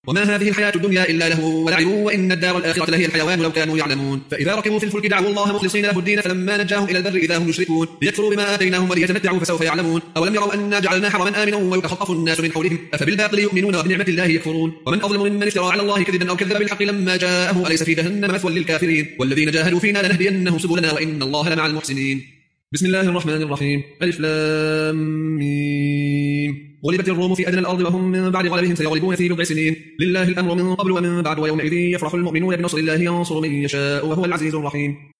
وما هذه الحياة الدنيا إلا لهو ولعب وإن الدار الآخرة لهي الحيوان لو كانوا يعلمون فإذا ركبوا في الفلك دعوا الله مخلصين له الدين فلما نجاهم إلى البر إذا هم يشركون ليكفروا بما آتيناهم وليتمتعوا فسوف يعلمون أولم يروا أنا جعلنا حرما آمنا ويتخطف الناس من حولهم أفبالباطل يؤمنون وبنعمة الله يكفرون ومن أظلم ممن افترى على الله كذبا أو كذب بالحق لما جاءه أليس في جهنم مثوى للكافرين والذين جاهدوا فينا لنهدينهم سبلنا وإن الله لمع المحسنين. بسم الله الرحمن الرحيم. ألف لام ميم. غلبت الروم في أدنى الأرض وهم من بعد غلبهم سيغلبون في بضع سنين لله الأمر من قبل ومن بعد ويومئذ يفرح المؤمنون بنصر الله ينصر من يشاء وهو العزيز الرحيم.